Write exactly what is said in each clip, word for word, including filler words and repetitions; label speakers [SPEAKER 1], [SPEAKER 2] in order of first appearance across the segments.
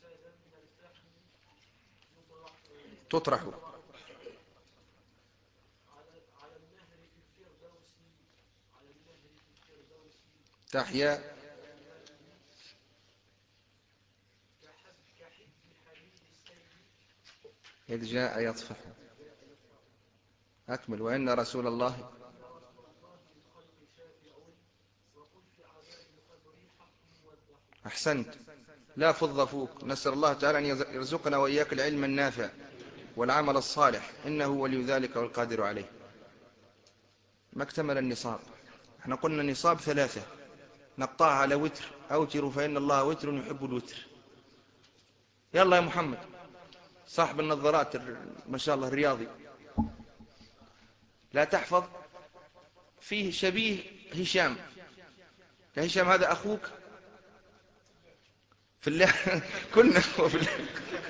[SPEAKER 1] تطرح. تحيا. إذ جاء يطفح. أكمل. وإن رسول الله. أحسنت. لا فض فوق. نسأل الله تعالى أن يرزقنا وإياك العلم النافع والعمل الصالح، إنه ولي ذلك والقادر عليه. ما اكتمل النصاب. احنا قلنا نصاب ثلاثة نقطعها على وتر. أوتر فإن الله وتر يحب الوتر. يلا يا محمد صاحب النظارات ما شاء الله الرياضي، لا تحفظ. فيه شبيه هشام. يا هشام هذا أخوك في الله. كنا أخوة في الله.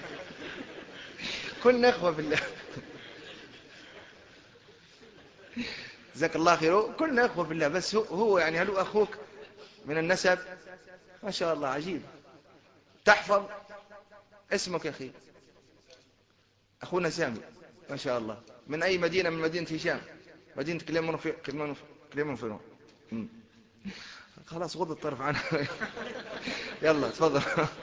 [SPEAKER 1] كنا أخوة في الله. جزاك الله خير. كنا أخوة في الله، بس هو يعني هل أخوك من النسب؟ ما شاء الله عجيب. تحفظ اسمك يا أخي؟ أخونا سامي ما شاء الله. من أي مدينة من مدينة هشام؟ مدينة كليمون. خلاص غض الطرف عنها. يلا تفضل.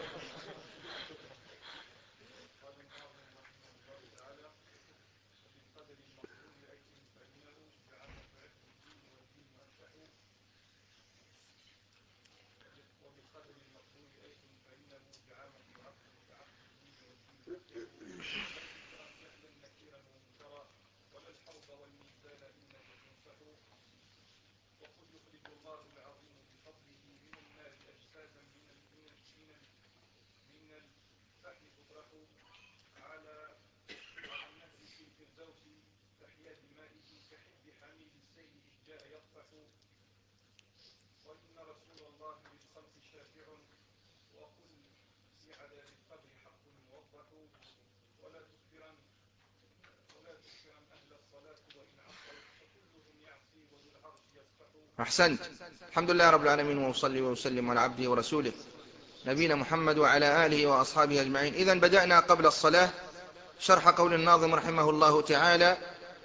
[SPEAKER 1] أحسنت. الحمد لله رب العالمين، وأصلي وأسلم على عبده ورسوله نبينا محمد وعلى آله وأصحابه أجمعين. إذن بدأنا قبل الصلاة شرح قول الناظم رحمه الله تعالى: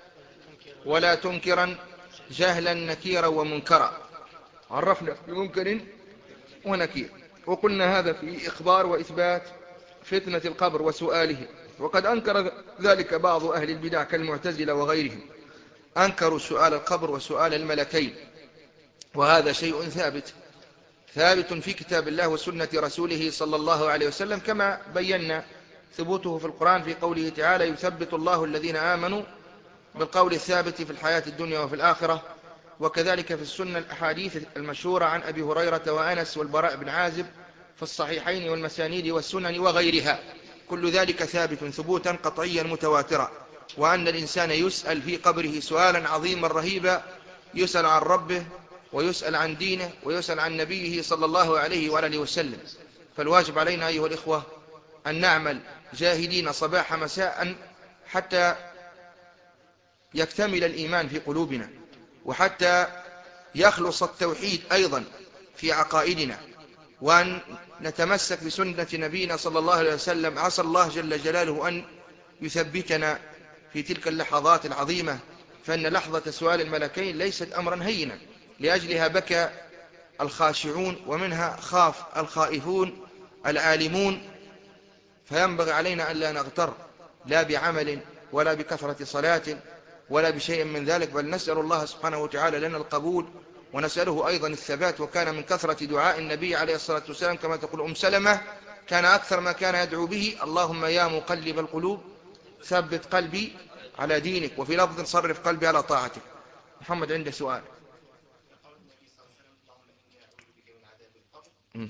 [SPEAKER 1] ولا تنكرا جهلا نكيرا ومنكرا. عرفنا بمنكر ونكير، وقلنا هذا في إخبار وإثبات فتنة القبر وسؤاله. وقد أنكر ذلك بعض أهل البدع كالمعتزلة وغيرهم، أنكروا سؤال القبر وسؤال الملكين، وهذا شيء ثابت ثابت في كتاب الله وسنة رسوله صلى الله عليه وسلم، كما بينا ثبوته في القرآن في قوله تعالى: يثبت الله الذين آمنوا بالقول الثابت في الحياة الدنيا وفي الآخرة. وكذلك في السنة الأحاديث المشهورة عن أبي هريرة وأنس والبراء بن عازب في الصحيحين والمسانيد والسنن وغيرها. كل ذلك ثابت ثبوتا قطعيا متواترا. وأن الإنسان يسأل في قبره سؤالا عظيما رهيبا، يسأل عن ربه ويسأل عن دينه ويسأل عن نبيه صلى الله عليه وآله وسلم. فالواجب علينا أيها الإخوة أن نعمل جاهدين صباح مساء حتى يكتمل الإيمان في قلوبنا، وحتى يخلص التوحيد أيضا في عقائدنا، وأن نتمسك بسنة نبينا صلى الله عليه وسلم. عسى الله جل جلاله أن يثبتنا في تلك اللحظات العظيمة، فإن لحظة سؤال الملكين ليست أمرا هينا، لأجلها بكى الخاشعون ومنها خاف الخائفون العالمون. فينبغي علينا أن لا نغتر لا بعمل ولا بكثرة صلاة ولا بشيء من ذلك، بل نسأل الله سبحانه وتعالى لنا القبول، ونسأله أيضا الثبات. وكان من كثرة دعاء النبي عليه الصلاة والسلام كما تقول أم سلمة، كان أكثر ما كان يدعو به: اللهم يا مقلب القلوب ثبت قلبي على دينك، وفي لفظ صرف قلبي على طاعتك. محمد عنده سؤال. م.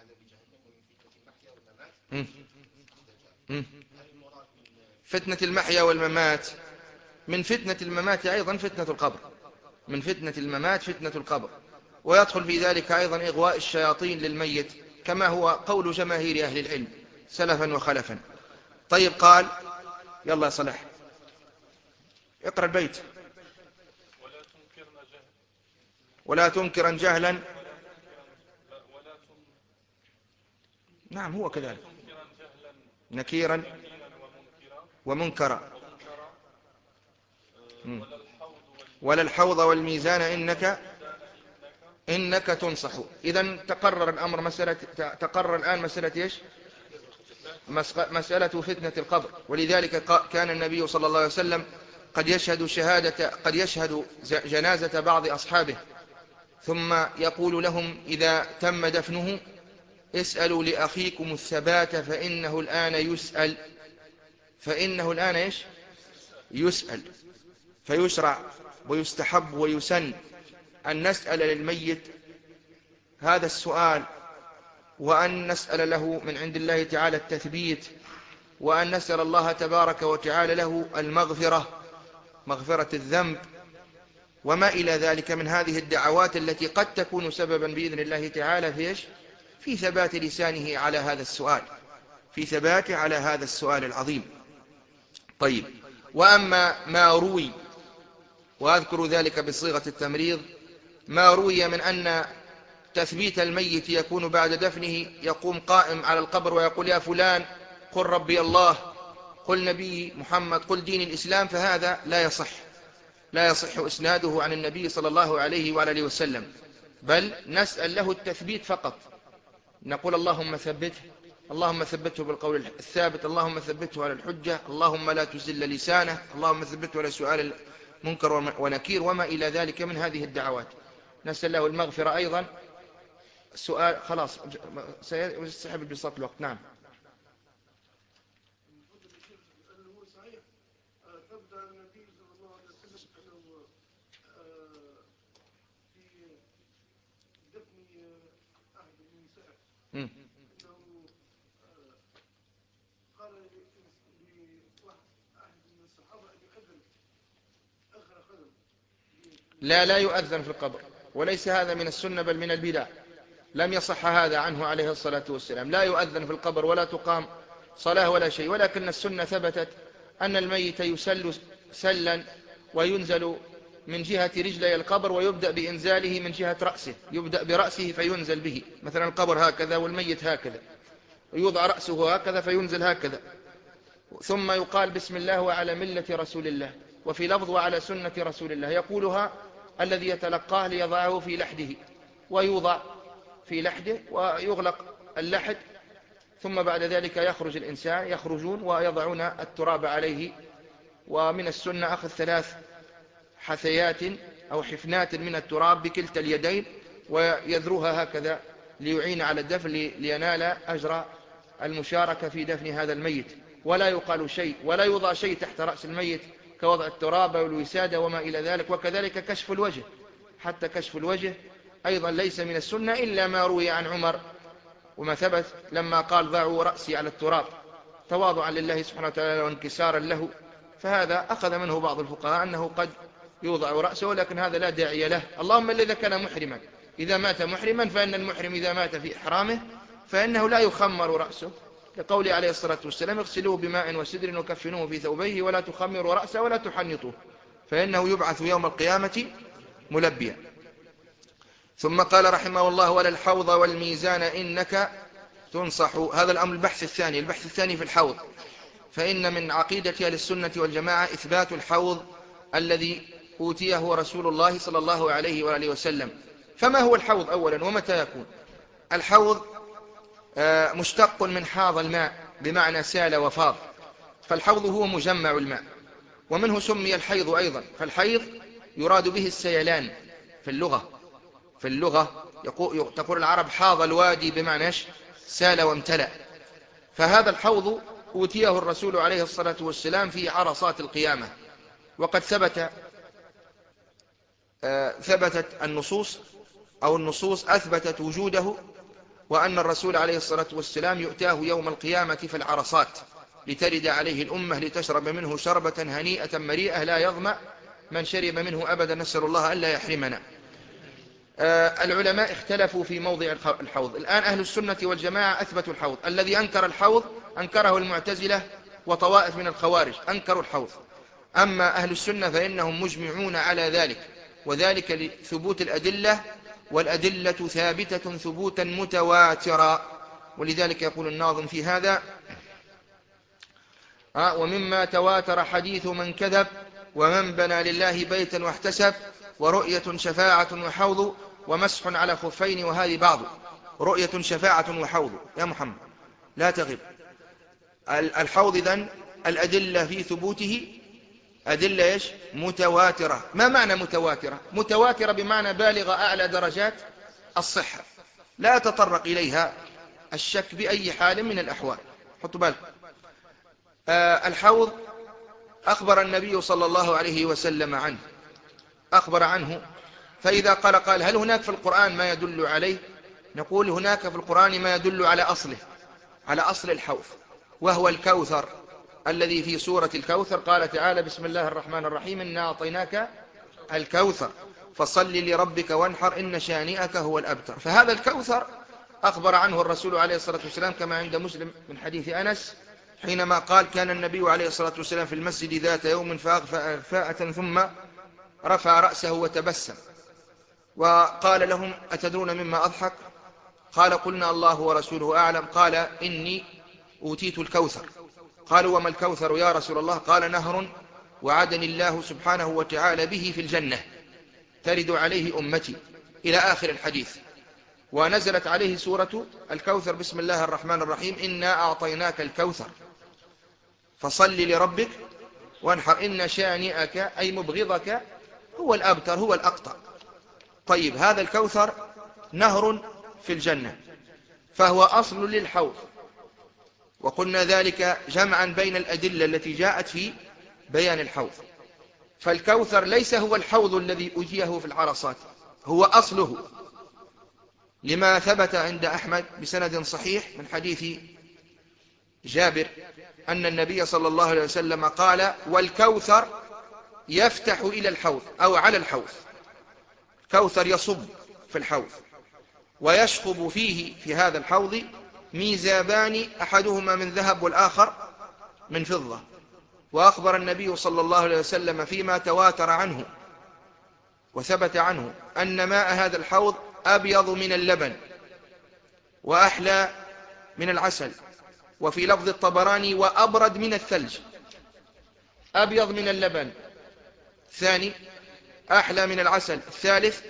[SPEAKER 1] م. م. فتنة المحيا والممات. من فتنة الممات أيضا فتنة القبر. من فتنة الممات فتنة القبر، ويدخل في ذلك أيضا إغواء الشياطين للميت، كما هو قول جماهير أهل العلم سلفا وخلفا. طيب قال، يلا يا صلاح اقرأ البيت. ولا تنكرا جهلا. نعم هو كذلك. نكيرا ومنكرا. ولا الحوض والميزان إنك إنك تنصح. إذن تقرر الأمر مسألة تقرر الآن مسألة إيش؟ مسألة فتنة القبر. ولذلك كان النبي صلى الله عليه وسلم قد يشهد شهادة قد يشهد جنازة بعض أصحابه، ثم يقول لهم إذا تم دفنه اسألوا لأخيكم الثبات فإنه الآن يسأل فإنه الآن إيش؟ يسأل. فيشرع ويستحب ويسن أن نسأل للميت هذا السؤال، وأن نسأل له من عند الله تعالى التثبيت، وأن نسأل الله تبارك وتعالى له المغفرة، مغفرة الذنب، وما إلى ذلك من هذه الدعوات التي قد تكون سببا بإذن الله تعالى في إيش؟ في ثبات لسانه على هذا السؤال، في ثباته على هذا السؤال العظيم. طيب، وأما ما روي، وأذكر ذلك بصيغة التمريض، ما روي من أن تثبيت الميت يكون بعد دفنه يقوم قائم على القبر ويقول يا فلان قل ربي الله، قل نبي محمد، قل دين الإسلام، فهذا لا يصح لا يصح إسناده عن النبي صلى الله عليه وآله وسلم، بل نسأل له التثبيت فقط، نقول اللهم ثبته، اللهم ثبته بالقول الثابت، اللهم ثبته على الحجة، اللهم لا تزل لسانه، اللهم ثبته على سؤال المنكر ونكير، وما إلى ذلك من هذه الدعوات. نسأل له المغفرة أيضا. السؤال خلاص سيسحب بساط الوقت. نعم. مم. لا لا يؤذن في القبر، وليس هذا من السنة بل من البدع. لم يصح هذا عنه عليه الصلاة والسلام، لا يؤذن في القبر ولا تقام صلاة ولا شيء، ولكن السنة ثبتت أن الميت يسل سلا وينزل من جهة رجلي القبر، ويبدأ بإنزاله من جهة رأسه، يبدأ برأسه فينزل به، مثلا القبر هكذا والميت هكذا، ويوضع رأسه هكذا فينزل هكذا، ثم يقال بسم الله وعلى ملة رسول الله، وفي لفظ وعلى سنة رسول الله، يقولها الذي يتلقاه ليضعه في لحده، ويوضع في لحده ويغلق اللحد، ثم بعد ذلك يخرج الإنسان يخرجون ويضعون التراب عليه. ومن السنة أخذ ثلاث حثيات أو حفنات من التراب بكلتا اليدين ويذروها هكذا ليعين على الدفن لينال أجر المشاركة في دفن هذا الميت، ولا يقال شيء ولا يوضع شيء تحت رأس الميت كوضع التراب والوسادة وما إلى ذلك. وكذلك كشف الوجه، حتى كشف الوجه أيضا ليس من السنة إلا ما روي عن عمر وما ثبت لما قال ضعوا رأسي على التراب تواضعا لله سبحانه وتعالى وانكسارا له، فهذا أخذ منه بعض الفقهاء أنه قد يوضع رأسه، ولكن هذا لا داعي له. اللهم إذا كان محرما، إذا مات محرما، فإن المحرم إذا مات في إحرامه فإنه لا يخمر رأسه، لقوله عليه الصلاة والسلام اغسلوه بماء وسدر وكفنوه في ثوبيه ولا تخمروا رأسه ولا تحنطوه فإنه يبعث يوم القيامة ملبيا. ثم قال رحمه الله ولا الحوض والميزان إنك تنصح. هذا الأمر البحث الثاني. البحث الثاني في الحوض، فإن من عقيدة أهل السنة والجماعة إثبات الحوض الذي أوتيه رسول الله صلى الله عليه وآله وسلم. فما هو الحوض أولا ومتى يكون؟ الحوض مشتق من حاض الماء بمعنى سال وفاض، فالحوض هو مجمع الماء، ومنه سمي الحيض أيضا. فالحيض يراد به السيلان في اللغة في اللغة تقول العرب حاض الوادي بمعنى سال وامتلأ. فهذا الحوض أوتيه الرسول عليه الصلاة والسلام في عرصات القيامة، وقد ثبت ثبتت النصوص أو النصوص أثبتت وجوده، وأن الرسول عليه الصلاة والسلام يؤتاه يوم القيامة في العرصات لترد عليه الأمة لتشرب منه شربة هنيئة مريئة لا يظمأ من شرب منه أبدا، نسأل الله ألا يحرمنا. العلماء اختلفوا في موضع الحوض. الآن أهل السنة والجماعة أثبتوا الحوض. الذي أنكر الحوض أنكره المعتزلة وطوائف من الخوارج، أنكروا الحوض. أما أهل السنة فإنهم مجمعون على ذلك، وذلك لثبوت الأدلة، والأدلة ثابتة ثبوتا متواترا. ولذلك يقول الناظم في هذا آه ومما تواتر حديث من كذب ومن بنى لله بيتا واحتسب ورؤية شفاعة وحوض ومسح على خفين وهذه بعض. رؤية شفاعة وحوض يا محمد لا تغب. الحوض إذن الأدلة في ثبوته أدلة إيش؟ متواترة. ما معنى متواترة؟ متواترة بمعنى بالغ أعلى درجات الصحة لا تطرق إليها الشك بأي حال من الأحوال. حطوا بالك. آه الحوض أخبر النبي صلى الله عليه وسلم عنه، أخبر عنه. فإذا قال قال هل هناك في القرآن ما يدل عليه؟ نقول هناك في القرآن ما يدل على أصله، على أصل الحوض، وهو الكوثر الذي في سورة الكوثر. قال تعالى بسم الله الرحمن الرحيم إنا أعطيناك الكوثر فصل لربك وانحر إن شانئك هو الأبتر. فهذا الكوثر أخبر عنه الرسول عليه الصلاة والسلام كما عند مسلم من حديث أنس حينما قال كان النبي عليه الصلاة والسلام في المسجد ذات يوم فأغفى أغفاءة ثم رفع رأسه وتبسم وقال لهم أتدرون مما أضحك؟ قال قلنا الله ورسوله أعلم. قال إني أوتيت الكوثر. قالوا وما الكوثر يا رسول الله؟ قال نهر وعدني الله سبحانه وتعالى به في الجنة ترد عليه أمتي إلى آخر الحديث. ونزلت عليه سورة الكوثر بسم الله الرحمن الرحيم إنا أعطيناك الكوثر فصل لربك وانحر إن شانئك أي مبغضك هو الأبتر هو الأقطع. طيب هذا الكوثر نهر في الجنة فهو أصل للحوض، وقلنا ذلك جمعا بين الأدلة التي جاءت في بيان الحوض. فالكوثر ليس هو الحوض الذي أجيه في العرصات، هو أصله، لما ثبت عند أحمد بسند صحيح من حديث جابر أن النبي صلى الله عليه وسلم قال والكوثر يفتح إلى الحوض أو على الحوض. كوثر يصب في الحوض ويشخب فيه في هذا الحوض ميزابان أحدهما من ذهب والآخر من فضة. وأخبر النبي صلى الله عليه وسلم فيما تواتر عنه وثبت عنه أن ماء هذا الحوض أبيض من اللبن وأحلى من العسل. وفي لفظ الطبراني وأبرد من الثلج. أبيض من اللبن، ثاني أحلى من العسل، الثالث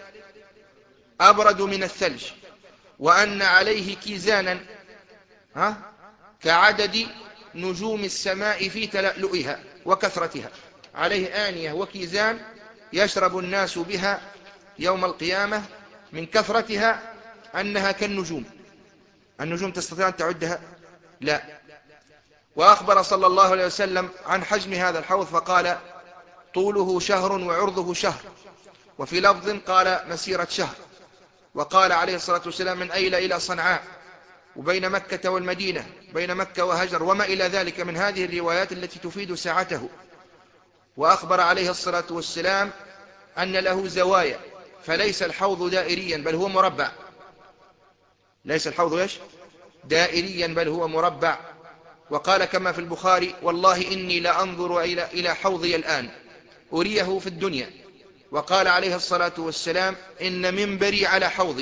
[SPEAKER 1] أبرد من الثلج. وأن عليه كيزانا ها كعدد نجوم السماء في تلألؤها وكثرتها. عليه آنية وكيزان يشرب الناس بها يوم القيامة من كثرتها أنها كالنجوم. النجوم تستطيع أن تعدها؟ لا. وأخبر صلى الله عليه وسلم عن حجم هذا الحوض فقال طوله شهر وعرضه شهر. وفي لفظ قال مسيرة شهر. وقال عليه الصلاة والسلام من أيلة إلى صنعاء وبين مكة والمدينة بين مكة وهجر وما إلى ذلك من هذه الروايات التي تفيد سعته. وأخبر عليه الصلاة والسلام أن له زوايا فليس الحوض دائريا بل هو مربع. ليس الحوض إيش؟ دائريا بل هو مربع. وقال كما في البخاري والله إني لأنظر إلى إلى حوضي الآن أريه في الدنيا. وقال عليه الصلاة والسلام إن منبري على حوضي،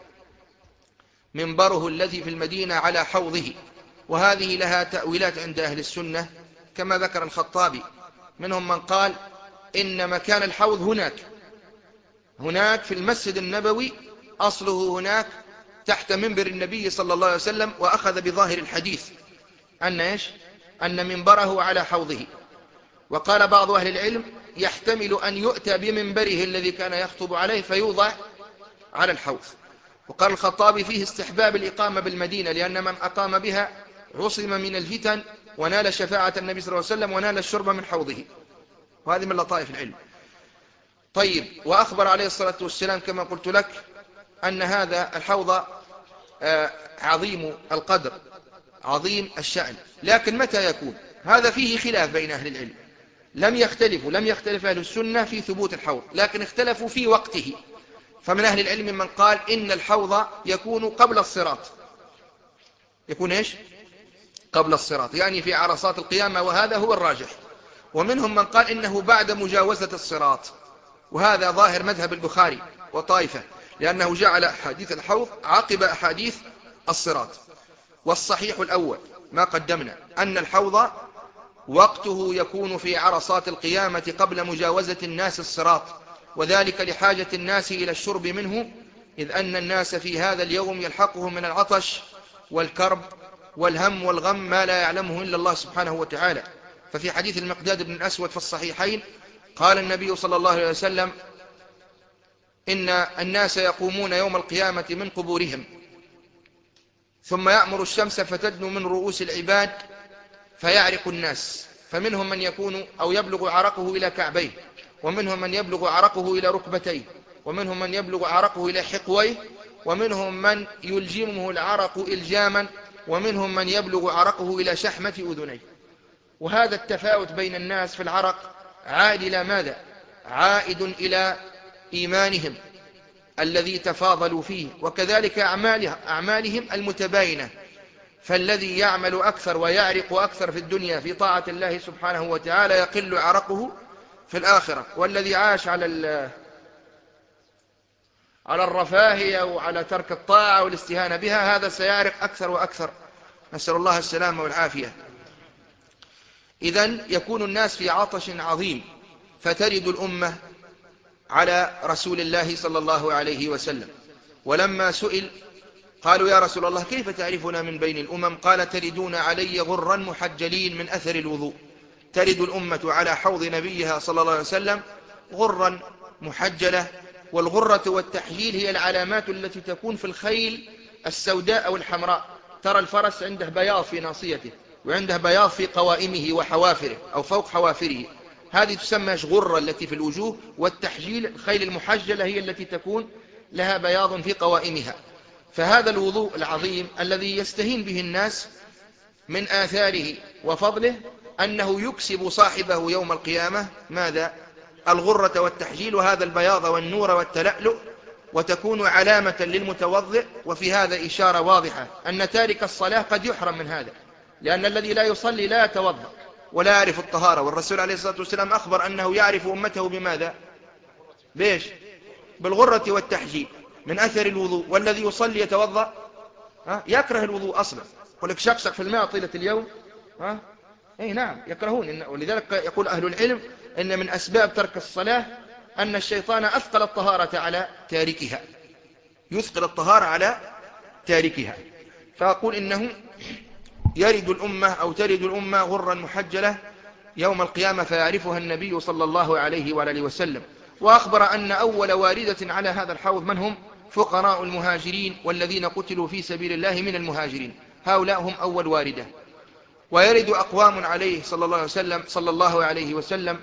[SPEAKER 1] منبره الذي في المدينة على حوضه. وهذه لها تأويلات عند أهل السنة كما ذكر الخطابي. منهم من قال إن مكان الحوض هناك هناك في المسجد النبوي، أصله هناك تحت منبر النبي صلى الله عليه وسلم. وأخذ بظاهر الحديث أن إيش؟ أن منبره على حوضه. وقال بعض أهل العلم يحتمل أن يؤتى بمنبره الذي كان يخطب عليه فيوضع على الحوض. وقال الخطابي فيه استحباب الإقامة بالمدينة لأن من أقام بها عصم من الفتن ونال شفاعة النبي صلى الله عليه وسلم ونال الشرب من حوضه. وهذه من لطائف العلم. طيب وأخبر عليه الصلاة والسلام كما قلت لك أن هذا الحوض عظيم القدر عظيم الشأن. لكن متى يكون؟ هذا فيه خلاف بين أهل العلم. لم يختلفوا لم يختلف أهل السنة في ثبوت الحوض، لكن اختلفوا في وقته. فمن أهل العلم من قال إن الحوض يكون قبل الصراط. يكون إيش؟ قبل الصراط، يعني في عرصات القيامة، وهذا هو الراجح. ومنهم من قال إنه بعد مجاوزة الصراط، وهذا ظاهر مذهب البخاري وطائفة، لأنه جعل أحاديث الحوض عقب أحاديث الصراط. والصحيح الأول ما قدمنا أن الحوض وقته يكون في عرصات القيامة قبل مجاوزة الناس الصراط، وذلك لحاجة الناس إلى الشرب منه، إذ أن الناس في هذا اليوم يلحقهم من العطش والكرب والهم والغم ما لا يعلمه إلا الله سبحانه وتعالى. ففي حديث المقداد بن الأسود في الصحيحين قال النبي صلى الله عليه وسلم: إن الناس يقومون يوم القيامة من قبورهم، ثم يأمر الشمس فتدنو من رؤوس العباد فيعرق الناس، فمنهم من يكون أو يبلغ عرقه إلى كعبيه، ومنهم من يبلغ عرقه إلى ركبتيه، ومنهم من يبلغ عرقه إلى حقويه، ومنهم من يلجمه العرق إلجاما، ومنهم من يبلغ عرقه إلى شحمة أذنيه. وهذا التفاوت بين الناس في العرق عائد إلى ماذا؟ عائد إلى إيمانهم الذي تفاضلوا فيه، وكذلك أعمالهم المتباينة، فالذي يعمل أكثر ويعرق أكثر في الدنيا في طاعة الله سبحانه وتعالى يقل عرقه في الآخرة، والذي عاش على على الرفاهية وعلى ترك الطاعة والاستهانة بها هذا سيعرق أكثر وأكثر، نسأل الله السلامة والعافية. إذن يكون الناس في عطش عظيم، فترد الأمة على رسول الله صلى الله عليه وسلم، ولما سئل قالوا: يا رسول الله كيف تعرفنا من بين الأمم؟ قال: تردون علي غرا محجلين من أثر الوضوء. ترد الأمة على حوض نبيها صلى الله عليه وسلم غرا محجلة، والغرة والتحجيل هي العلامات التي تكون في الخيل السوداء أو الحمراء. ترى الفرس عنده بياض في ناصيته، وعنده بياض في قوائمه وحوافره أو فوق حوافره، هذه تسمى غرة التي في الوجوه. والتحجيل الخيل المحجلة هي التي تكون لها بياض في قوائمها. فهذا الوضوء العظيم الذي يستهين به الناس من آثاره وفضله أنه يكسب صاحبه يوم القيامة ماذا؟ الغرة والتحجيل، وهذا البياض والنور والتلألؤ، وتكون علامة للمتوضئ. وفي هذا إشارة واضحة أن تارك الصلاة قد يحرم من هذا، لأن الذي لا يصلي لا يتوضأ ولا يعرف الطهارة، والرسول عليه الصلاة والسلام أخبر أنه يعرف أمته بماذا؟ بيش؟ بالغرة والتحجيل من أثر الوضوء. والذي يصلي يتوضأ ها؟ يكره الوضوء أصلا، يقول لك شقشق في الماء طيلة اليوم ها؟ أي نعم يكرهون. ولذلك يقول أهل العلم إن من أسباب ترك الصلاة أن الشيطان أثقل الطهارة على تاركها، يثقل الطهارة على تاركها. فأقول إنه يرد الأمة أو ترد الأمة غرا محجلة يوم القيامة فيعرفها النبي صلى الله عليه وآله وسلم. وأخبر أن أول واردة على هذا الحوض من هم؟ فقراء المهاجرين والذين قتلوا في سبيل الله من المهاجرين، هؤلاء هم أول واردة. ويرد أقوام عليه صلى الله عليه وسلم صلى الله عليه وسلم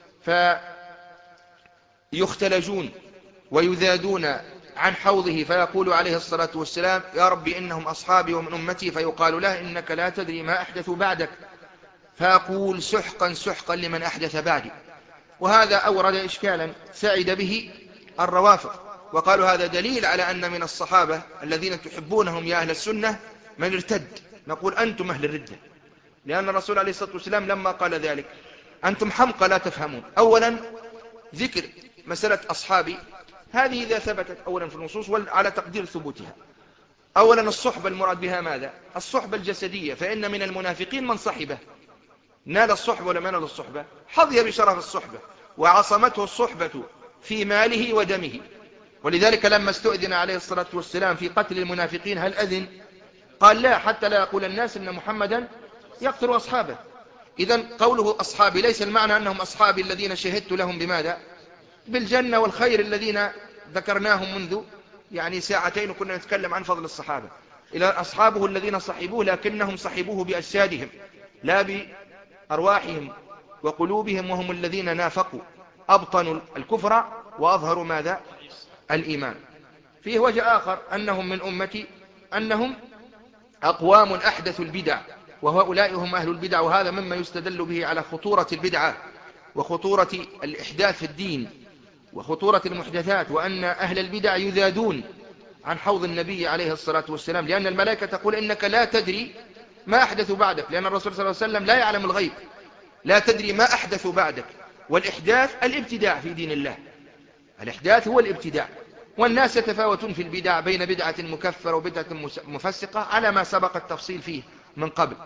[SPEAKER 1] فيختلجون ويذادون عن حوضه، فيقول عليه الصلاة والسلام: يا رب إنهم أصحابي ومن أمتي، فيقال له: إنك لا تدري ما أحدث بعدك. فأقول: سحقا سحقا لمن أحدث بعدي. وهذا أورد إشكالا سعد به الروافض، وقالوا هذا دليل على أن من الصحابة الذين تحبونهم يا أهل السنة من ارتد. نقول: أنتم أهل الردة، لأن الرسول عليه الصلاة والسلام لما قال ذلك: أنتم حمقى لا تفهمون. أولا ذكر مسألة أصحابي هذه إذا ثبتت أولا في النصوص وعلى تقدير ثبوتها. أولا الصحبة المراد بها ماذا؟ الصحبة الجسدية، فإن من المنافقين من صحبه نال الصحبة ولا ما نال الصحبة؟ حظي بشرف الصحبة وعصمته الصحبة في ماله ودمه. ولذلك لما استؤذن عليه الصلاة والسلام في قتل المنافقين هل أذن؟ قال: لا، حتى لا يقول الناس إن محمدا يقتل أصحابه. إذن قوله أصحابي ليس المعنى أنهم أصحابي الذين شهدت لهم بماذا؟ بالجنة والخير الذين ذكرناهم منذ يعني ساعتين وكنا نتكلم عن فضل الصحابة. إلى أصحابه الذين صحبوه لكنهم صحبوه بأجسادهم لا بأرواحهم وقلوبهم، وهم الذين نافقوا أبطنوا الكفر وأظهروا ماذا؟ الإيمان. فيه وجه آخر أنهم من أمتي أنهم أقوام أحدثوا البدع، وهؤلاء هم أهل البدع. وهذا مما يستدل به على خطورة البدعة وخطورة الإحداث في الدين وخطورة المحدثات، وأن أهل البدع يذادون عن حوض النبي عليه الصلاة والسلام، لأن الملائكة تقول: إنك لا تدري ما أحدث بعدك، لأن الرسول صلى الله عليه وسلم لا يعلم الغيب، لا تدري ما أحدث بعدك. والإحداث الابتداع في دين الله، الإحداث هو الابتداع. والناس يتفاوتون في البدع بين بدعة مكفرة وبدعة مفسقة على ما سبق التفصيل فيه من قبل.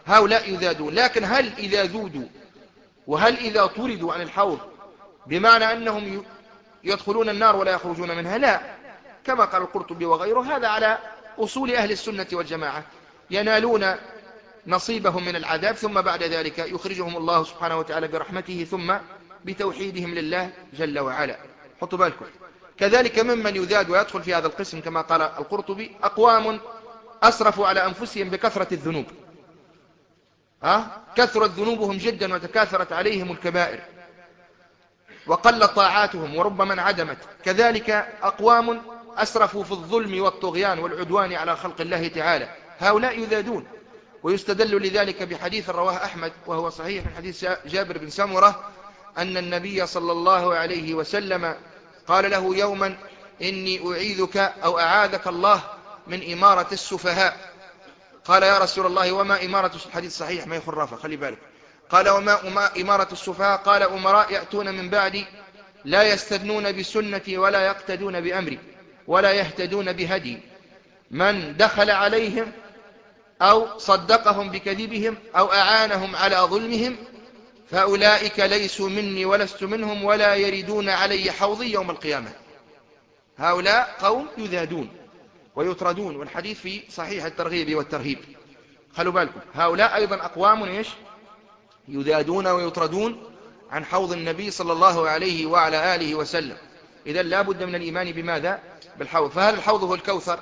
[SPEAKER 1] هؤلاء يذادون. لكن هل إذا ذودوا وهل إذا طردوا عن الحوض بمعنى أنهم يدخلون النار ولا يخرجون منها؟ لا، كما قال القرطبي وغيره، هذا على أصول أهل السنة والجماعة، ينالون نصيبهم من العذاب ثم بعد ذلك يخرجهم الله سبحانه وتعالى برحمته ثم بتوحيدهم لله جل وعلا. حطوا بالكم. كذلك ممن يذاد ويدخل في هذا القسم كما قال القرطبي أقوام أسرفوا على أنفسهم بكثرة الذنوب، ها؟ كثرت ذنوبهم جدا وتكاثرت عليهم الكبائر وقلت طاعاتهم وربما انعدمت. كذلك أقوام أسرفوا في الظلم والطغيان والعدوان على خلق الله تعالى، هؤلاء يذادون. ويستدل لذلك بحديث رواه أحمد وهو صحيح من حديث جابر بن سمرة أن النبي صلى الله عليه وسلم قال له يوما إني أعيذك أو أعاذك الله من إمارة السفهاء. قال يا رسول الله وما إمارة، الحديث صحيح ما يخرافة خلي بالك. قال وما إمارة السفهاء؟ قال أمراء يأتون من بعدي لا يستدنون بسنتي ولا يقتدون بأمري ولا يهتدون بهدي، من دخل عليهم أو صدقهم بكذبهم أو أعانهم على ظلمهم فأولئك ليسوا مني ولست منهم ولا يردون علي حوضي يوم القيامة. هؤلاء قوم يذادون ويطردون، والحديث في صحيح الترغيب والترهيب. خلوا بالكم، هؤلاء أيضا أقوام إيش؟ يذادون ويطردون عن حوض النبي صلى الله عليه وعلى آله وسلم. إذا لا بد من الإيمان بماذا؟ بالحوض. فهل الحوض هو الكوثر؟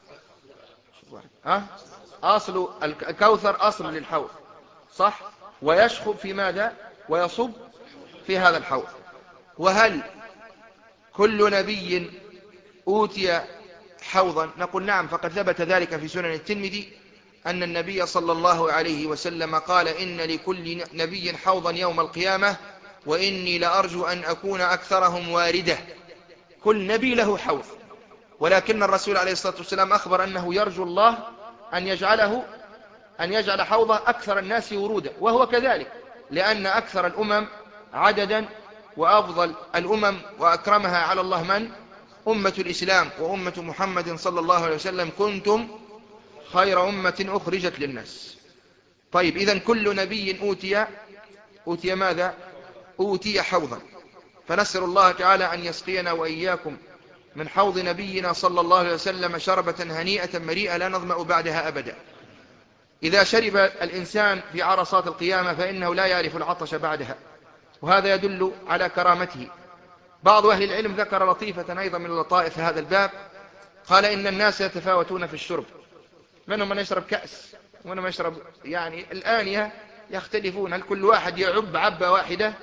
[SPEAKER 1] أه؟ أصل الكوثر أصل للحوض صح، ويشخب في ماذا؟ ويصب في هذا الحوض. وهل كل نبي أوتي حوضا؟ نقول نعم، فقد ثبت ذلك في سنن الترمذي أن النبي صلى الله عليه وسلم قال إن لكل نبي حوضا يوم القيامة وإني لأرجو أن أكون أكثرهم واردة. كل نبي له حوض، ولكن الرسول عليه الصلاة والسلام أخبر أنه يرجو الله أن يجعله أن يجعل حوضه أكثر الناس ورودا، وهو كذلك، لأن أكثر الأمم عددا وأفضل الأمم وأكرمها على الله من؟ أمة الإسلام وأمة محمد صلى الله عليه وسلم كنتم خير أمة أخرجت للناس. طيب إذن كل نبي أوتي أوتي ماذا؟ أوتي حوضا. فنسأل الله تعالى أن يسقينا وإياكم من حوض نبينا صلى الله عليه وسلم شربة هنيئة مريئة لا نظمأ بعدها أبدا. إذا شرب الإنسان في عرصات القيامة فإنه لا يعرف العطش بعدها، وهذا يدل على كرامته. بعض أهل العلم ذكر لطيفة أيضا من اللطائف هذا الباب، قال إن الناس يتفاوتون في الشرب، منهم من يشرب كأس ومنهم يشرب يعني الآنية، يختلفون. هل كل واحد يعب عبة واحدة؟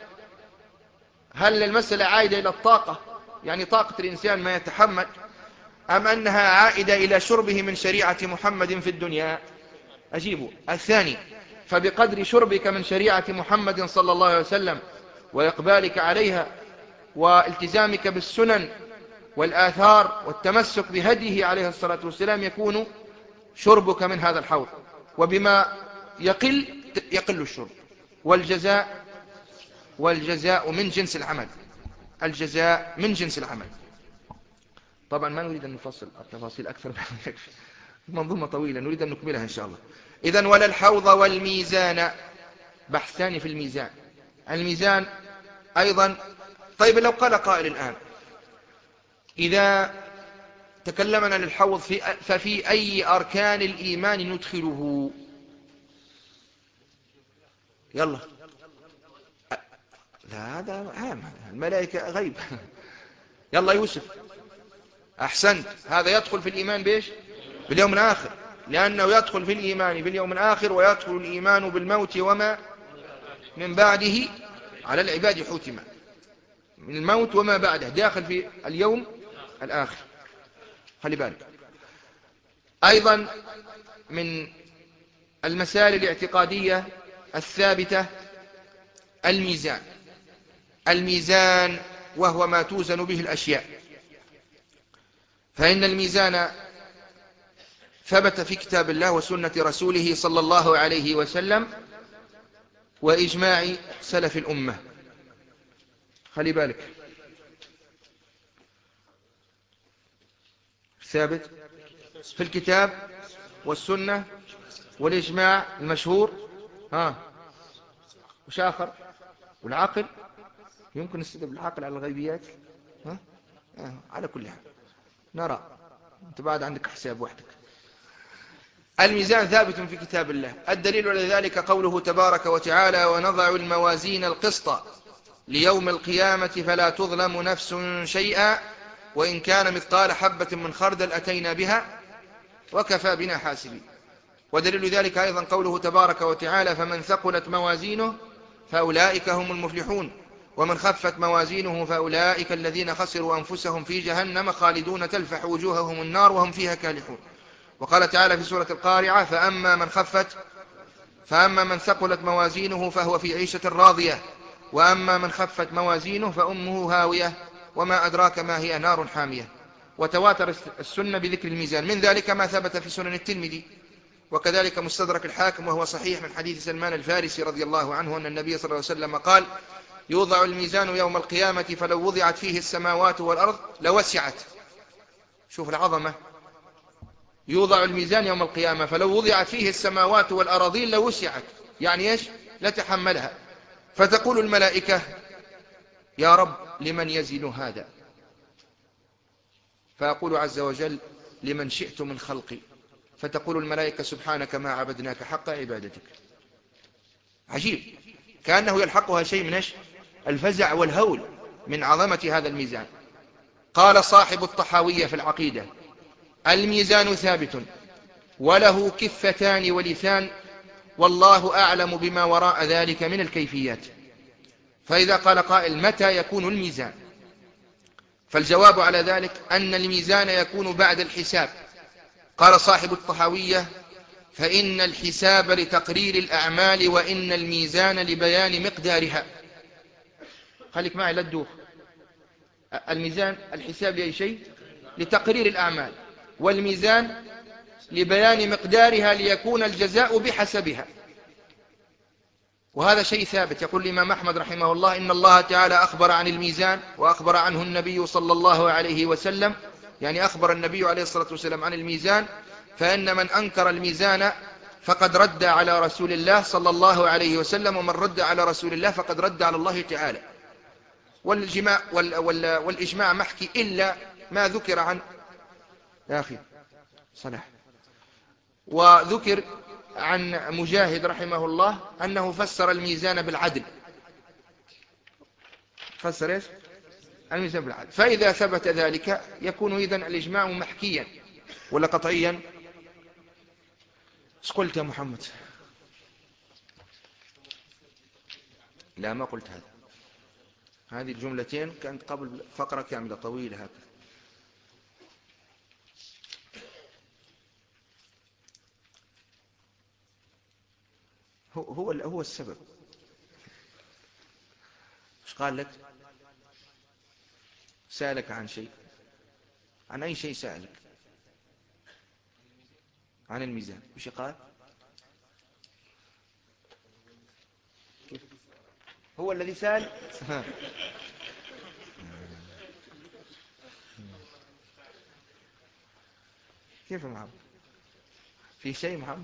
[SPEAKER 1] هل المسألة عائدة إلى الطاقة، يعني طاقة الإنسان ما يتحمل، أم أنها عائدة إلى شربه من شريعة محمد في الدنيا؟ أجيبوا. الثاني، فبقدر شربك من شريعة محمد صلى الله عليه وسلم وإقبالك عليها والتزامك بالسنن والآثار والتمسك بهديه عليه الصلاة والسلام يكون شربك من هذا الحوض. وبما يقل يقل الشرب. والجزاء والجزاء من جنس العمل، الجزاء من جنس العمل. طبعا ما نريد أن نفصل التفاصيل أكثر من يكفي، منظومة طويلة نريد أن نكملها إن شاء الله. إذن ولا الحوض والميزان، بحث ثاني في الميزان. الميزان أيضا. طيب لو قال قائل الآن إذا تكلمنا للحوض في ففي أي أركان الإيمان ندخله؟ يلا، لا هذا عام، الملائكة غيب. يلا يوسف، أحسنت، هذا يدخل في الإيمان بإيش؟ باليوم الآخر، لأنه يدخل في الإيمان باليوم الآخر ويدخل الإيمان بالموت وما من بعده على العباد حتما. من الموت وما بعده داخل في اليوم الآخر، خلي بالك. أيضا من المسائل الاعتقادية الثابتة الميزان. الميزان وهو ما توزن به الأشياء، فإن الميزان ثبت في كتاب الله وسنة رسوله صلى الله عليه وسلم وإجماع سلف الأمة. خلي بالك، ثابت في الكتاب والسنة والإجماع المشهور ها وش آخر؟ والعقل، يمكن نستدل بالعقل على الغيبيات. ها؟ آه. على كل حال نرى، انت بعد عندك حساب وحدك. الميزان ثابت في كتاب الله. الدليل على ذلك قوله تبارك وتعالى: ونضع الموازين القسط ليوم القيامة فلا تظلم نفس شيئا وإن كان مثقال حبة من خردل أتينا بها وكفى بنا حاسبين. ودليل ذلك أيضا قوله تبارك وتعالى: فمن ثقلت موازينه فأولئك هم المفلحون ومن خفت موازينه فأولئك الذين خسروا أنفسهم في جهنم خالدون تلفح وجوههم النار وهم فيها كالحون. وقال تعالى في سورة القارعة: فأما من خفت فأما من ثقلت موازينه فهو في عيشة راضية وأما من خفت موازينه فأمه هاوية وما أدراك ما هي، نار حامية. وتواتر السنة بذكر الميزان، من ذلك ما ثبت في سنن الترمذي وكذلك مستدرك الحاكم وهو صحيح من حديث سلمان الفارسي رضي الله عنه أن النبي صلى الله عليه وسلم قال: يوضع الميزان يوم القيامة فلو وضعت فيه السماوات والأرض لوسعت. شوف العظمة، يوضع الميزان يوم القيامة فلو وضعت فيه السماوات والأراضين لوسعت، يعني إيش؟ لتحملها. فتقول الملائكة: يا رب لمن يزن هذا؟ فيقول عز وجل: لمن شئت من خلقي. فتقول الملائكة: سبحانك ما عبدناك حق عبادتك. عجيب، كأنه يلحقها شيء من إيش؟ الفزع والهول من عظمة هذا الميزان. قال صاحب الطحاوية في العقيدة: الميزان ثابت وله كفتان ولسان والله أعلم بما وراء ذلك من الكيفيات. فإذا قال قائل: متى يكون الميزان؟ فالجواب على ذلك أن الميزان يكون بعد الحساب. قال صاحب الطحاوية: فإن الحساب لتقرير الأعمال وإن الميزان لبيان مقدارها. خليك معي لا تدوخ. الميزان الحساب لأي شيء؟ لتقرير الأعمال، والميزان لبيان مقدارها ليكون الجزاء بحسبها. وهذا شيء ثابت. يقول الإمام أحمد رحمه الله: إن الله تعالى أخبر عن الميزان وأخبر عنه النبي صلى الله عليه وسلم، يعني أخبر النبي عليه الصلاة والسلام عن الميزان، فإن من أنكر الميزان فقد رد على رسول الله صلى الله عليه وسلم، ومن رد على رسول الله فقد رد على الله تعالى. والجماع وال وال والإجماع محكي إلا ما ذكر عن يا أخي صلاح، وذكر عن مجاهد رحمه الله أنه فسر الميزان بالعدل. فسر إيش؟ الميزان بالعدل. فإذا ثبت ذلك يكون إذن الإجماع محكيا ولا قطعيا؟ ايش قلت يا محمد؟ لا ما قلت هذا. هذه الجملتين كانت قبل فقرة كاملة طويلة هكذا. هو هو هو السبب. ايش قال لك؟ سألك عن شيء. عن أي شيء سألك؟ عن الميزان. وش قال؟ كيف؟ هو الذي سأل. كيف محمد؟ في شيء محمد؟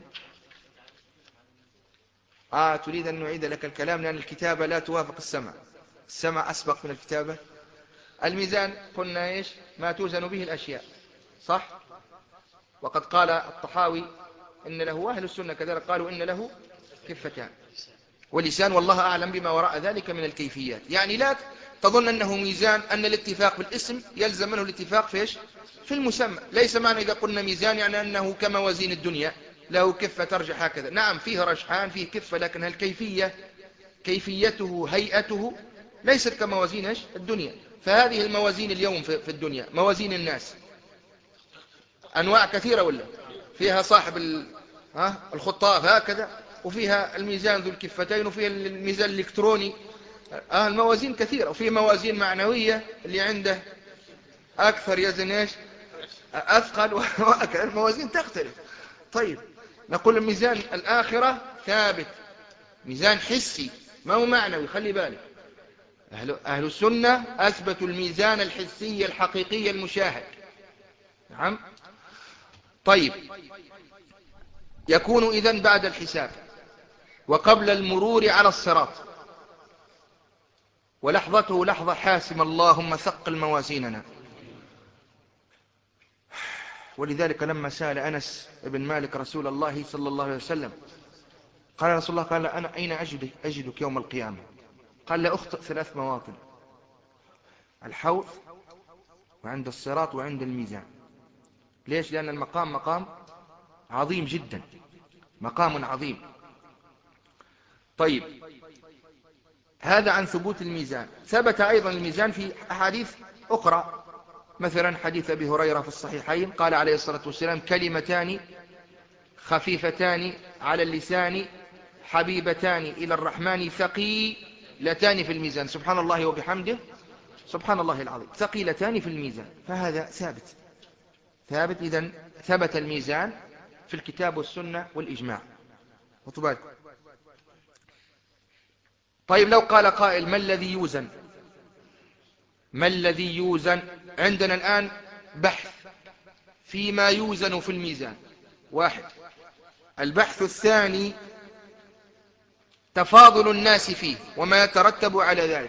[SPEAKER 1] آه تريد أن نعيد لك الكلام لأن الكتابة لا توافق السمع. السمع أسبق من الكتابة. الميزان قلنا إيش؟ ما توزن به الأشياء، صح؟ وقد قال الطحاوي إن له، أهل السنة كذلك قالوا إن له كفتان ولسان، والله أعلم بما وراء ذلك من الكيفيات. يعني لا تظن أنه ميزان أن الاتفاق بالاسم يلزم منه الاتفاق في إيش؟ في المسمى. ليس معنى إذا قلنا ميزان يعني أنه كموازين الدنيا له كفة ترجح هكذا. نعم فيه رجحان، فيه كفة، لكن الكيفية كيفيته هيئته ليست كموازين إيش؟ الدنيا. فهذه الموازين اليوم في الدنيا موازين الناس أنواع كثيرة، ولا فيها صاحب ال... ها الخطاف هكذا، وفيها الميزان ذو الكفتين، وفيها الميزان الإلكتروني. آه الموازين كثيرة، وفي موازين معنوية اللي عنده أكثر يزن إيش؟ أثقل، وهكذا الموازين تختلف. طيب نقول الميزان الآخرة ثابت، ميزان حسي ما هو معنوي. خلي بالك، أهل, أهل السنة أثبتوا الميزان الحسي الحقيقي المشاهد. نعم. طيب يكون إذن بعد الحساب. وقبل المرور على الصراط، ولحظته لحظة حاسمة، اللهم ثقل موازيننا. ولذلك لما سأل أنس بن مالك رسول الله صلى الله عليه وسلم، قال رسول الله، قال أنا أين أجدك, أجدك يوم القيامة؟ قال لا أخطئ ثلاث مواطن: الحوض، وعند الصراط، وعند الميزان. ليش؟ لأن المقام مقام عظيم جدا، مقام عظيم. طيب، هذا عن ثبوت الميزان. ثبت أيضا الميزان في أحاديث أخرى، مثلا حديث أبي هريرة في الصحيحين، قال عليه الصلاة والسلام: كلمتان خفيفتان على اللسان حبيبتان إلى الرحمن ثقيلتان في الميزان، سبحان الله وبحمده سبحان الله العظيم، ثقيلتان في الميزان. فهذا ثابت ثابت إذن ثبت الميزان في الكتاب والسنة والإجماع. وطبعا طيب، لو قال قائل: ما الذي يوزن؟ ما الذي يوزن؟ عندنا الآن بحث فيما يوزن في الميزان، واحد. البحث الثاني تفاضل الناس فيه وما يترتب على ذلك.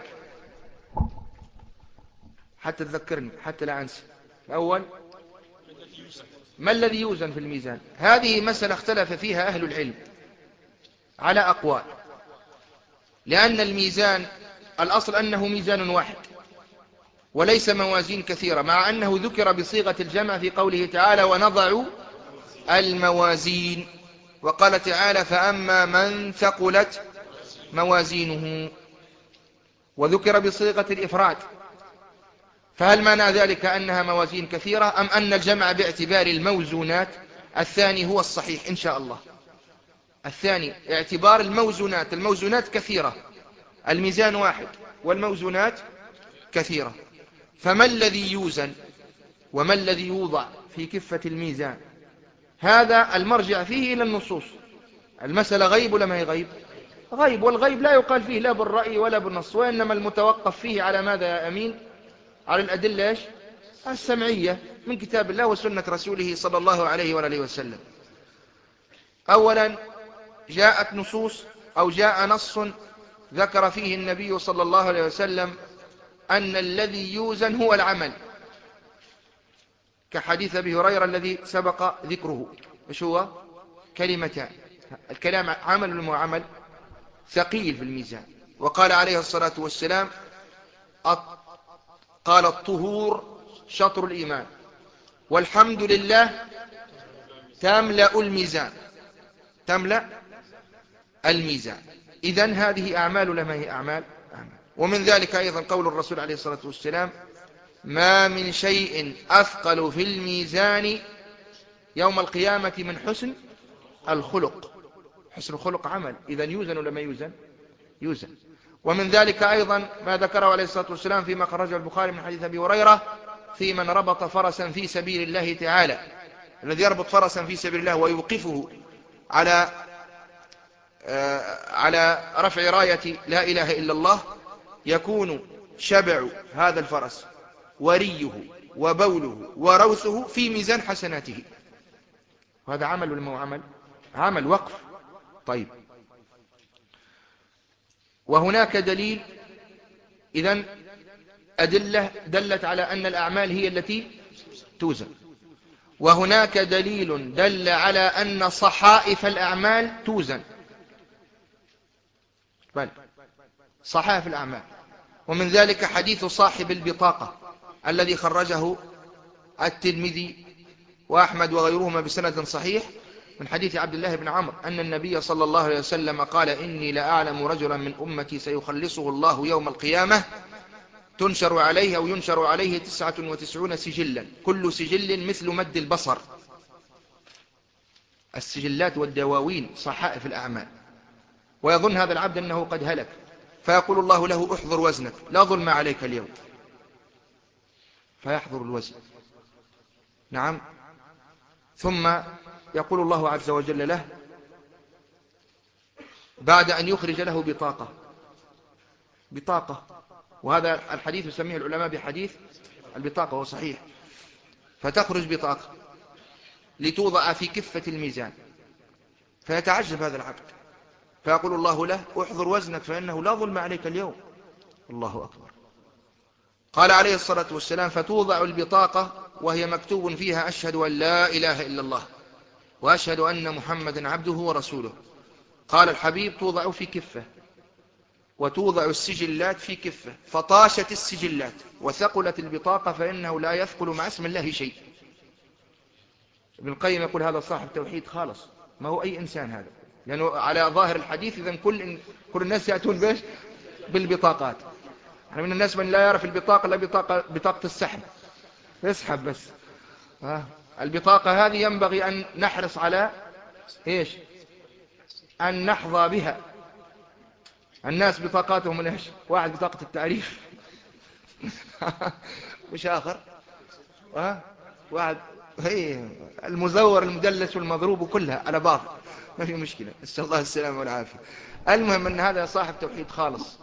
[SPEAKER 1] حتى تذكرني، حتى لا أنسى. الأول: ما الذي يوزن في الميزان؟ هذه مسألة اختلف فيها أهل العلم على أقوال، لأن الميزان الأصل أنه ميزان واحد وليس موازين كثيرة، مع أنه ذكر بصيغة الجمع في قوله تعالى: ونضع الموازين. وقال تعالى: فأما من ثقلت موازينه، وذكر بصيغة الإفراد. فهل معنى ذلك أنها موازين كثيرة، أم أن الجمع باعتبار الموزونات؟ الثاني هو الصحيح إن شاء الله، الثاني اعتبار الموزونات. الموزونات كثيرة، الميزان واحد والموزونات كثيرة. فما الذي يوزن وما الذي يوضع في كفة الميزان؟ هذا المرجع فيه إلى النصوص. المسألة غيب ولا ما هي غيب؟ غيب، والغيب لا يقال فيه لا بالرأي ولا بالنص، وإنما المتوقف فيه على ماذا يا أمين؟ على الأدلة إيش؟ السمعية من كتاب الله وسنة رسوله صلى الله عليه وآله وسلم. أولا، جاءت نصوص أو جاء نص ذكر فيه النبي صلى الله عليه وسلم أن الذي يوزن هو العمل، كحديث أبي هريرة الذي سبق ذكره. إيش هو؟ كلمتان. الكلام عمل المعمل ثقيل في الميزان. وقال عليه الصلاة والسلام: قال الطهور شطر الإيمان، والحمد لله تملأ الميزان، تملأ الميزان. إذن هذه أعمال لما هي أعمال أعمال. ومن ذلك أيضا قول الرسول عليه الصلاة والسلام: ما من شيء أثقل في الميزان يوم القيامة من حسن الخلق. حسن الخلق عمل، إذن يوزن لما يوزن يوزن. ومن ذلك أيضا ما ذكره عليه الصلاة والسلام فيما خرجه البخاري من حديث أبي هريرة في من ربط فرسا في سبيل الله تعالى. الذي يربط فرسا في سبيل الله ويوقفه على على رفع راية لا إله إلا الله، يكون شبع هذا الفرس وريه وبوله وروثه في ميزان حسناته. وهذا عمل ولا مو عمل؟ عمل وقف. طيب، وهناك دليل، إذن أدلة دلت على أن الأعمال هي التي توزن. وهناك دليل دل على أن صحائف الأعمال توزن، بل صحائف الأعمال. ومن ذلك حديث صاحب البطاقة الذي خرجه الترمذي وأحمد وغيرهما بسند صحيح من حديث عبد الله بن عمرو أن النبي صلى الله عليه وسلم قال: إني لأعلم رجلا من أمتي سيخلصه الله يوم القيامة، تنشر عليه أو ينشر عليه تسعة وتسعون سجلا، كل سجل مثل مد البصر. السجلات والدواوين صحائف الأعمال. ويظن هذا العبد أنه قد هلك، فيقول الله له: احضر وزنك، لا ظلم عليك اليوم. فيحضر الوزن، نعم. ثم يقول الله عز وجل له بعد أن يخرج له بطاقة بطاقة وهذا الحديث يسميه العلماء بحديث البطاقة، وصحيح. فتخرج بطاقة لتوضع في كفة الميزان، فيتعجب هذا العبد فيقول الله له احضر وزنك فإنه لا ظلم عليك اليوم. الله أكبر. قال عليه الصلاة والسلام فتوضع البطاقة وهي مكتوب فيها أشهد أن لا إله إلا الله وأشهد أن محمدا عبده ورسوله. قال الحبيب توضع في كفة وتوضع السجلات في كفة، فطاشت السجلات وثقلت البطاقة فإنه لا يثقل مع اسم الله شيء. ابن القيم يقول هذا صاحب توحيد خالص، ما هو أي إنسان هذا، لأنه على ظاهر الحديث إذن كل, كل الناس يأتون بيش بالبطاقات. يعني من الناس من لا يعرف البطاقة لا بطاقة, بطاقة السحب، يسحب بس. ها. البطاقة هذه ينبغي أن نحرص على إيش؟ أن نحظى بها. الناس بطاقاتهم من إيش؟ واحد بطاقة التعريف مش آخر، واحد هي المزور المدلس والمضروب كلها على بعض، ما في مشكلة، نسأل الله السلامة والعافية. المهم أن هذا صاحب توحيد خالص.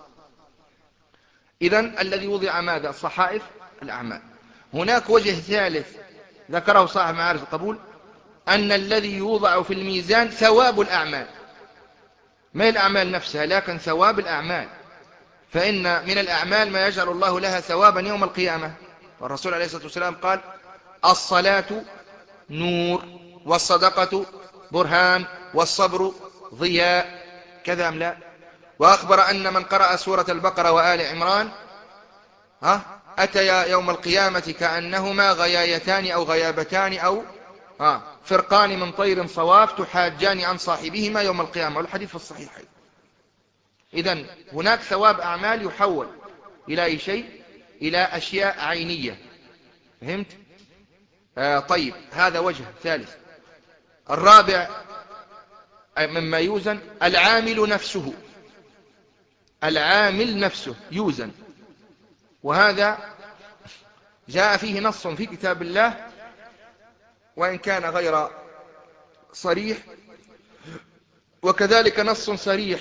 [SPEAKER 1] إذن الذي وضع ماذا؟ صحائف الأعمال. هناك وجه ثالث ذكره صاحب معارف القبول، أن الذي يوضع في الميزان ثواب الأعمال، ما الأعمال نفسها لكن ثواب الأعمال، فإن من الأعمال ما يجعل الله لها ثوابا يوم القيامة. والرسول عليه الصلاة والسلام قال الصلاة نور والصدقة برهان والصبر ضياء، كذا أم لا؟ وأخبر أن من قرأ سورة البقرة وآل عمران ها أتيا يوم القيامة كأنهما غيايتان أو غيابتان أو ها فرقان من طير صواف تحاجان عن صاحبهما يوم القيامة، والحديث في الصحيحين. إذن هناك ثواب أعمال يحول إلى أي شيء؟ إلى أشياء عينية. فهمت؟ آه طيب، هذا وجه ثالث. الرابع مما يوزن العامل نفسه، العامل نفسه يوزن، وهذا جاء فيه نص في كتاب الله وإن كان غير صريح، وكذلك نص صريح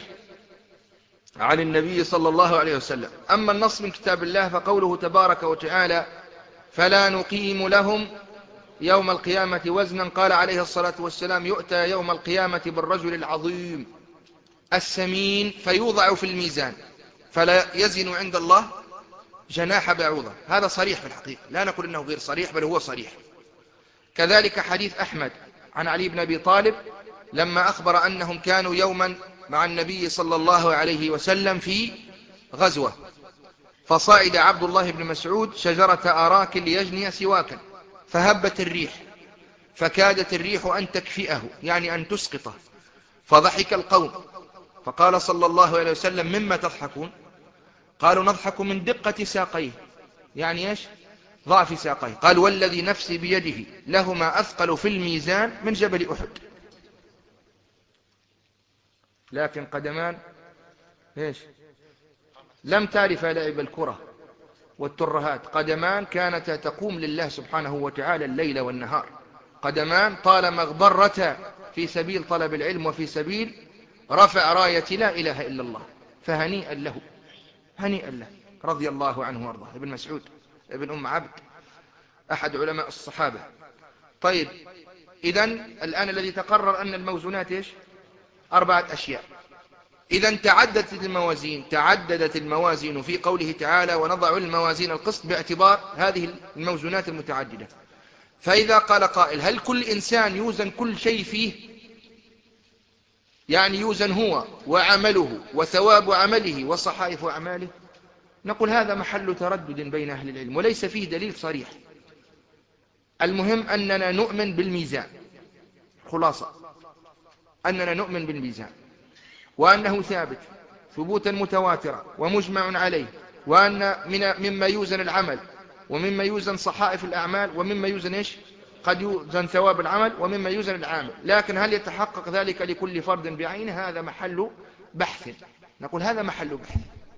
[SPEAKER 1] عن النبي صلى الله عليه وسلم. أما النص من كتاب الله فقوله تبارك وتعالى فلا نقيم لهم يوم القيامة وزنا. قال عليه الصلاة والسلام يؤتى يوم القيامة بالرجل العظيم السمين فيوضع في الميزان فلا يزن عند الله جناح بعوضة. هذا صريح في الحقيقة، لا نقول إنه غير صريح بل هو صريح. كذلك حديث أحمد عن علي بن أبي طالب لما أخبر أنهم كانوا يوما مع النبي صلى الله عليه وسلم في غزوة، فصعد عبد الله بن مسعود شجرة أراك ليجني سواكا فهبت الريح فكادت الريح أن تكفئه، يعني أن تسقطه، فضحك القوم فقال صلى الله عليه وسلم مما تضحكون؟ قالوا نضحك من دقة ساقيه، يعني ايش؟ ضعف ساقيه. قال والذي نفسي بيده لهما أثقل في الميزان من جبل أحد. لكن قدمان ايش؟ لم تعرف لعب الكرة والترهات، قدمان كانتا تقوم لله سبحانه وتعالى الليل والنهار، قدمان طالما اغبرتا في سبيل طلب العلم وفي سبيل رفع راية لا إله إلا الله، فهنيئا له، هنيئا له رضي الله عنه وارضاه. ابن مسعود ابن أم عبد أحد علماء الصحابة. طيب، إذن الآن الذي تقرر أن الموزونات إيش؟ أربعة أشياء. إذن تعددت الموازين، تعددت الموازين في قوله تعالى ونضع الموازين القسط باعتبار هذه الموزونات المتعددة. فإذا قال قائل هل كل إنسان يوزن كل شيء فيه؟ يعني يوزن هو وعمله وثواب عمله وصحائف أعماله؟ نقول هذا محل تردد بين أهل العلم وليس فيه دليل صريح. المهم أننا نؤمن بالميزان، خلاصة أننا نؤمن بالميزان وأنه ثابت ثبوتا متواترا ومجمع عليه، وأن من مما يوزن العمل ومما يوزن صحائف الأعمال ومما يوزن إيش؟ قد يوزن ثواب العمل ومما يوزن العامل، لكن هل يتحقق ذلك لكل فرد بعينه؟ هذا محل بحث. نقول هذا محل بحث.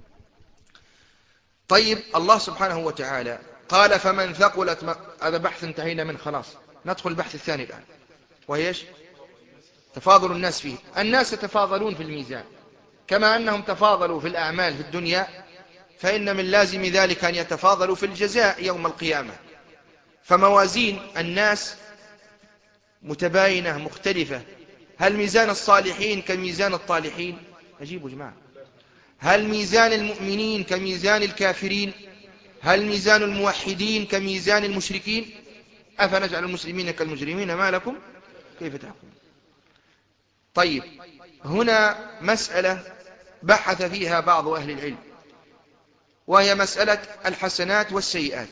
[SPEAKER 1] طيب، الله سبحانه وتعالى قال فمن ثقلت م... هذا بحث انتهينا من خلاص. ندخل البحث الثاني الآن وهي إيش؟ تفاضل الناس فيه. الناس يتفاضلون في الميزان كما أنهم تفاضلوا في الأعمال في الدنيا، فإن من لازم ذلك أن يتفاضلوا في الجزاء يوم القيامة. فموازين الناس متباينة مختلفة. هل ميزان الصالحين كميزان الطالحين؟ أجيبوا جماعة. هل ميزان المؤمنين كميزان الكافرين؟ هل ميزان الموحدين كميزان المشركين؟ أفنجعل المسلمين كالمجرمين ما لكم كيف تحكمون؟ طيب، هنا مسألة بحث فيها بعض أهل العلم، وهي مسألة الحسنات والسيئات.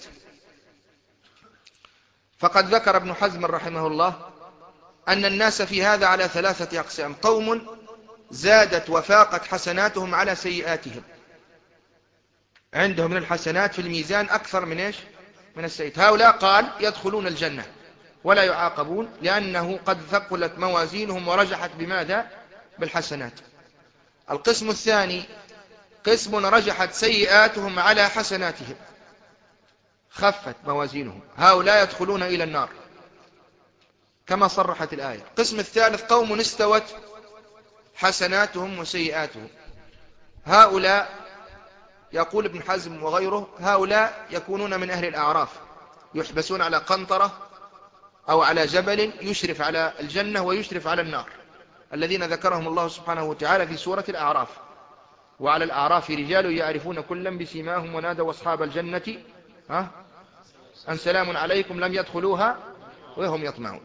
[SPEAKER 1] فقد ذكر ابن حزم رحمه الله أن الناس في هذا على ثلاثة أقسام: قوم زادت وفاقت حسناتهم على سيئاتهم، عندهم من الحسنات في الميزان أكثر من إيش؟ من السيئات. هؤلاء قال يدخلون الجنة ولا يعاقبون، لأنه قد ثقلت موازينهم ورجحت بماذا؟ بالحسنات. القسم الثاني قسم رجحت سيئاتهم على حسناتهم، خفت موازينهم، هؤلاء يدخلون إلى النار كما صرحت الآية. القسم الثالث قوم استوت حسناتهم وسيئاتهم، هؤلاء يقول ابن حزم وغيره هؤلاء يكونون من أهل الأعراف، يحبسون على قنطرة أو على جبل يشرف على الجنة ويشرف على النار، الذين ذكرهم الله سبحانه وتعالى في سورة الأعراف: وعلى الأعراف رجال يعرفون كلا بسيماهم ونادوا أصحاب الجنة ها أن سلام عليكم لم يدخلوها وهم يطمعون.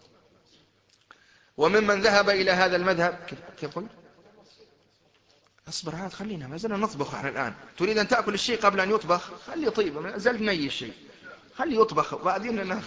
[SPEAKER 1] وممن ذهب إلى هذا المذهب كيف قلت؟ اصبر عاد، خلينا ما زلنا نطبخ احنا الآن. تريد أن تأكل الشيء قبل أن يطبخ؟ خلي طيب، ما زلت ني الشيء، خلي يطبخ وبعدين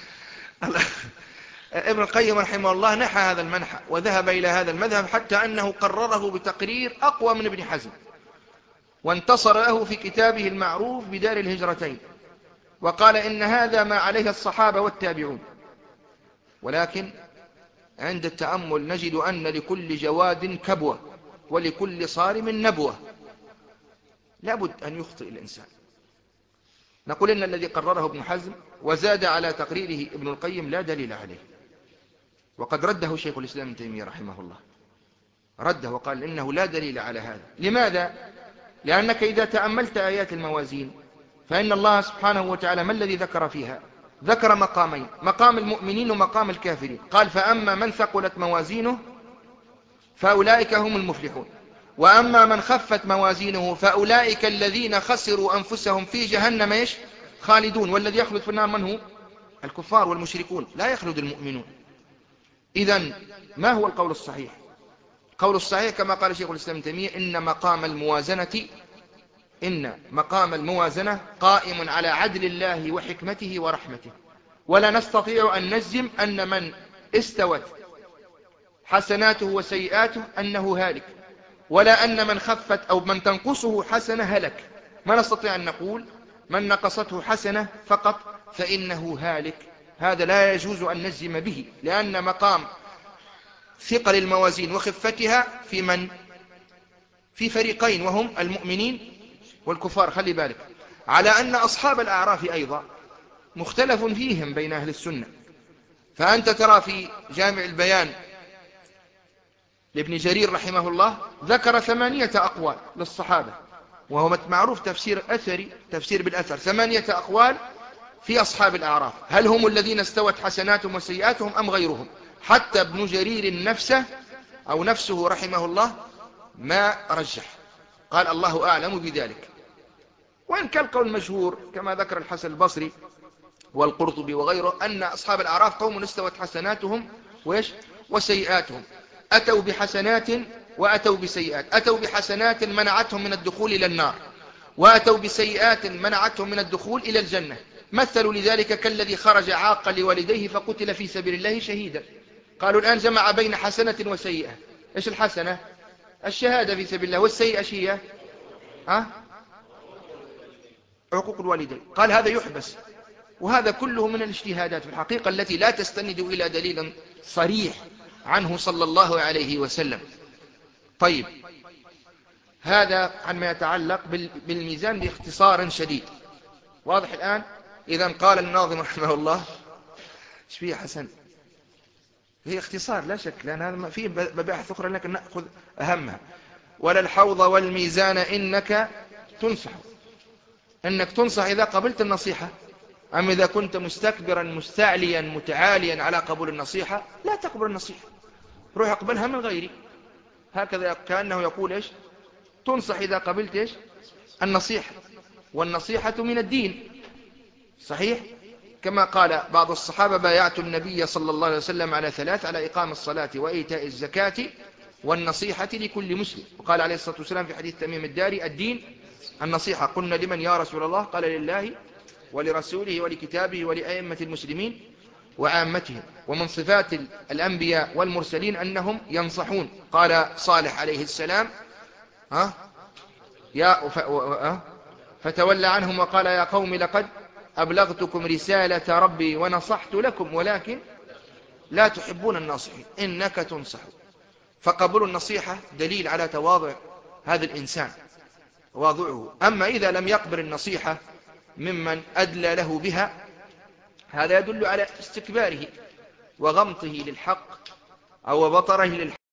[SPEAKER 1] ابن القيم رحمه الله نحى هذا المنحى وذهب إلى هذا المذهب، حتى أنه قرره بتقرير أقوى من ابن حزم، وانتصر له في كتابه المعروف بدار الهجرتين، وقال إن هذا ما عليه الصحابة والتابعون. ولكن عند التأمل نجد أن لكل جواد كبوة ولكل صارم نبوة، لابد أن يخطئ الإنسان. نقول إن الذي قرره ابن حزم وزاد على تقريره ابن القيم لا دليل عليه، وقد رده شيخ الإسلام ابن تيمية رحمه الله، رده وقال إنه لا دليل على هذا. لماذا؟ لأنك إذا تأملت آيات الموازين فإن الله سبحانه وتعالى ما الذي ذكر فيها؟ ذكر مقامين: مقام المؤمنين ومقام الكافرين. قال: فأما من ثقلت موازينه فأولئك هم المفلحون، وأما من خفت موازينه فأولئك الذين خسروا أنفسهم في جهنم إيش؟ خالدون. والذي يخلد في النار من هو؟ الكفار والمشركون، لا يخلد المؤمنون. إذن ما هو القول الصحيح؟ قول الصحيح كما قال شيخ الإسلام ابن تيمية: إن مقام الموازنة إن مقام الموازنة قائم على عدل الله وحكمته ورحمته، ولا نستطيع أن نجزم أن من استوت حسناته وسيئاته أنه هالك، ولا أن من خفت أو من تنقصه حسنة هلك. ما نستطيع أن نقول من نقصته حسنة فقط فإنه هالك، هذا لا يجوز أن نجزم به، لأن مقام ثقل الموازين وخفتها في من؟ في فريقين، وهم المؤمنين والكفار. خلي بالك على أن أصحاب الأعراف أيضا مختلف فيهم بين أهل السنة. فأنت ترى في جامع البيان لابن جرير رحمه الله ذكر ثمانية أقوال للصحابة، وهو معروف تفسير أثري، تفسير بالأثر، ثمانية أقوال في أصحاب الأعراف، هل هم الذين استوت حسناتهم وسيئاتهم أم غيرهم؟ حتى ابن جرير نفسه أو نفسه رحمه الله ما رجح، قال الله أعلم بذلك. وإن كان القول المشهور كما ذكر الحسن البصري والقرطبي وغيره أن أصحاب الأعراف قوم استوت حسناتهم وإيش؟ وسيئاتهم، أتوا بحسنات وأتوا بسيئات، أتوا بحسنات منعتهم من الدخول إلى النار، وأتوا بسيئات منعتهم من الدخول إلى الجنة. مثلوا لذلك كالذي خرج عاقا لوالديه فقتل في سبيل الله شهيدا. قالوا الآن جمع بين حسنة وسيئة. إيش الحسنة؟ الشهادة في سبيل الله، والسيئة هي ها؟ عقوق الوالدين. قال هذا يحبس. وهذا كله من الاجتهادات في الحقيقة التي لا تستند إلى دليل صريح عنه صلى الله عليه وسلم. طيب، هذا عن ما يتعلق بالميزان باختصار شديد، واضح الآن؟ إذن قال الناظم رحمه الله ايش فيه حسن؟ هي اختصار لا شك، لأن هذا فيه مباحث أخرى لكن نأخذ أهمها. ولا الحوض والميزان إنك تنصح، إنك تنصح إذا قبلت النصيحة. أما إذا كنت مستكبرا مستعليا متعاليا على قبول النصيحة لا تقبل النصيحة، روح اقبلها من غيري. هكذا كأنه يقول إيش تنصح إذا قبلت إيش النصيحة، والنصيحة من الدين. صحيح؟ كما قال بعض الصحابة بايعت النبي صلى الله عليه وسلم على ثلاث: على إقام الصلاة وإيتاء الزكاة والنصيحة لكل مسلم. وقال عليه الصلاة والسلام في حديث تميم الداري: الدين النصيحة. قلنا لمن يا رسول الله؟ قال لله ولرسوله ولكتابه ولأئمة المسلمين وعامتهم. ومن صفات الأنبياء والمرسلين أنهم ينصحون. قال صالح عليه السلام: ها يا فتولى عنهم وقال يا قوم لقد أبلغتكم رسالة ربي ونصحت لكم ولكن لا تحبون الناصحين. إنك تنصح. فقبول النصيحة دليل على تواضع هذا الإنسان، تواضعه. أما إذا لم يقبل النصيحة ممن أدلى له بها، هذا يدل على استكباره وغمطه للحق أو بطره للحق.